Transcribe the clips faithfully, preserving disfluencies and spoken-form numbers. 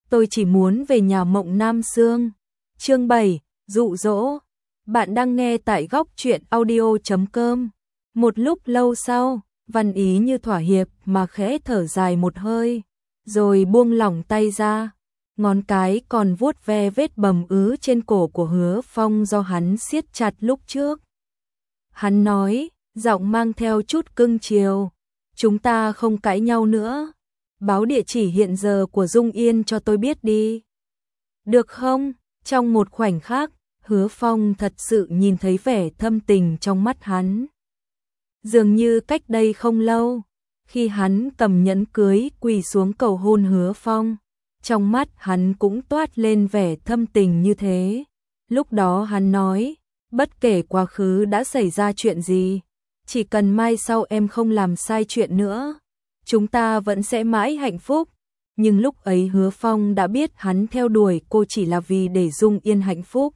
tôi chỉ muốn về nhà Mộng Nam Sương. Chương bảy, dụ dỗ. Bạn đang nghe tại góc truyện audio chấm com. Một lúc lâu sau, Văn Ý như thỏa hiệp mà khẽ thở dài một hơi, rồi buông lỏng tay ra, ngón cái còn vuốt ve vết bầm ứ trên cổ của Hứa Phong do hắn siết chặt lúc trước. Hắn nói, giọng mang theo chút cưng chiều, chúng ta không cãi nhau nữa, báo địa chỉ hiện giờ của Dung Yên cho tôi biết đi. Được không? Trong một khoảnh khắc, Hứa Phong thật sự nhìn thấy vẻ thâm tình trong mắt hắn. Dường như cách đây không lâu, khi hắn cầm nhẫn cưới quỳ xuống cầu hôn Hứa Phong, trong mắt hắn cũng toát lên vẻ thâm tình như thế. Lúc đó hắn nói, bất kể quá khứ đã xảy ra chuyện gì, chỉ cần mai sau em không làm sai chuyện nữa, chúng ta vẫn sẽ mãi hạnh phúc. Nhưng lúc ấy Hứa Phong đã biết hắn theo đuổi cô chỉ là vì để Dung Yên hạnh phúc.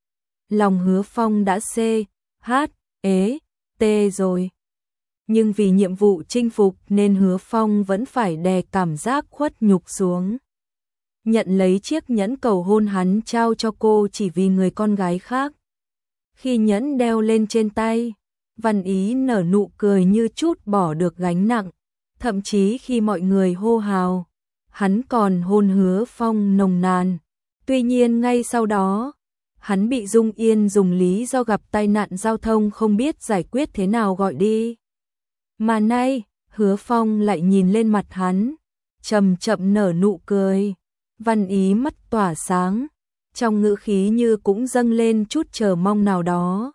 Lòng Hứa Phong đã xê, hát, ế, tê rồi. Nhưng vì nhiệm vụ chinh phục nên Hứa Phong vẫn phải đè cảm giác khuất nhục xuống. Nhận lấy chiếc nhẫn cầu hôn hắn trao cho cô chỉ vì người con gái khác. Khi nhẫn đeo lên trên tay, Văn Ý nở nụ cười như chút bỏ được gánh nặng. Thậm chí khi mọi người hô hào, hắn còn hôn Hứa Phong nồng nàn. Tuy nhiên ngay sau đó, hắn bị Dung Yên dùng lý do gặp tai nạn giao thông không biết giải quyết thế nào gọi đi. Mà nay, Hứa Phong lại nhìn lên mặt hắn, chậm chậm nở nụ cười. Văn Ý mắt tỏa sáng, trong ngữ khí như cũng dâng lên chút chờ mong nào đó.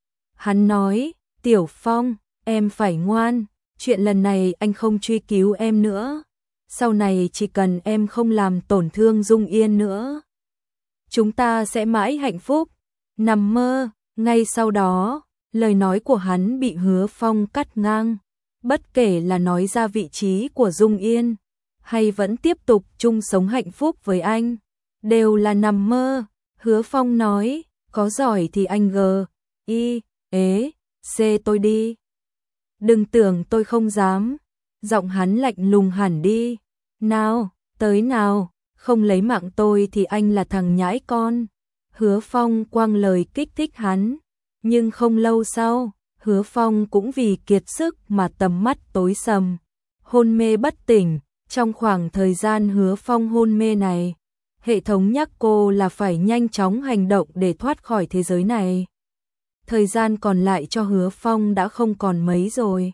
Hắn nói, Tiểu Phong, em phải ngoan, chuyện lần này anh không truy cứu em nữa. Sau này chỉ cần em không làm tổn thương Dung Yên nữa, chúng ta sẽ mãi hạnh phúc. Nằm mơ. Ngay sau đó, lời nói của hắn bị Hứa Phong cắt ngang. Bất kể là nói ra vị trí của Dung Yên, hay vẫn tiếp tục chung sống hạnh phúc với anh, đều là nằm mơ. Hứa Phong nói, có giỏi thì anh gờ, y, ế, xê tôi đi. Đừng tưởng tôi không dám. Giọng hắn lạnh lùng hẳn đi. Nào, tới nào, không lấy mạng tôi thì anh là thằng nhãi con. Hứa Phong quăng lời kích thích hắn. Nhưng không lâu sau, Hứa Phong cũng vì kiệt sức mà tầm mắt tối sầm, hôn mê bất tỉnh. Trong khoảng thời gian Hứa Phong hôn mê này, hệ thống nhắc cô là phải nhanh chóng hành động để thoát khỏi thế giới này. Thời gian còn lại cho Hứa Phong đã không còn mấy rồi.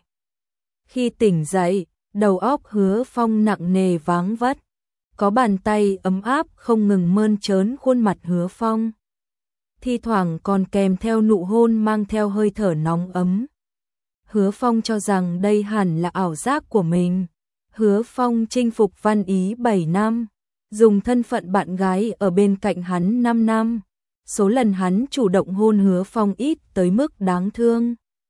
Khi tỉnh dậy, đầu óc Hứa Phong nặng nề váng vất. Có bàn tay ấm áp không ngừng mơn trớn khuôn mặt Hứa Phong. Thi thoảng còn kèm theo nụ hôn mang theo hơi thở nóng ấm. Hứa Phong cho rằng đây hẳn là ảo giác của mình. Hứa Phong chinh phục Văn Ý bảy năm, dùng thân phận bạn gái ở bên cạnh hắn năm năm. Số lần hắn chủ động hôn Hứa Phong ít tới mức đáng thương.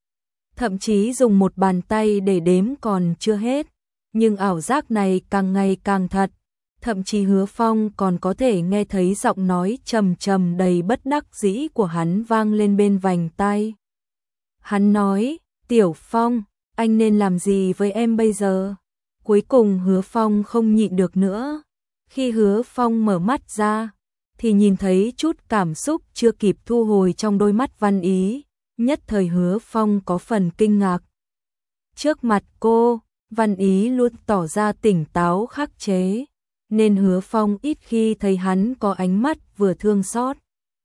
Thậm chí dùng một bàn tay để đếm còn chưa hết. Nhưng ảo giác này càng ngày càng thật. Thậm chí Hứa Phong còn có thể nghe thấy giọng nói trầm trầm đầy bất đắc dĩ của hắn vang lên bên vành tai. Hắn nói, Tiểu Phong, anh nên làm gì với em bây giờ? Cuối cùng Hứa Phong không nhịn được nữa. Khi Hứa Phong mở mắt ra, thì nhìn thấy chút cảm xúc chưa kịp thu hồi trong đôi mắt Văn Ý. Nhất thời Hứa Phong có phần kinh ngạc. Trước mặt cô, Văn Ý luôn tỏ ra tỉnh táo khắc chế, nên Hứa Phong ít khi thấy hắn có ánh mắt vừa thương xót,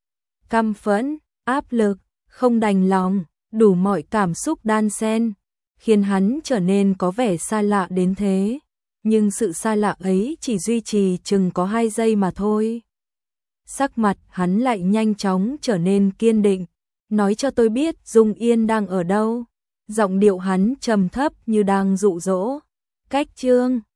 căm phẫn, áp lực, không đành lòng, đủ mọi cảm xúc đan xen, khiến hắn trở nên có vẻ xa lạ đến thế. Nhưng sự xa lạ ấy chỉ duy trì chừng có hai giây mà thôi. Sắc mặt hắn lại nhanh chóng trở nên kiên định. Nói cho tôi biết Dung Yên đang ở đâu. Giọng điệu hắn trầm thấp như đang dụ dỗ. Cách chương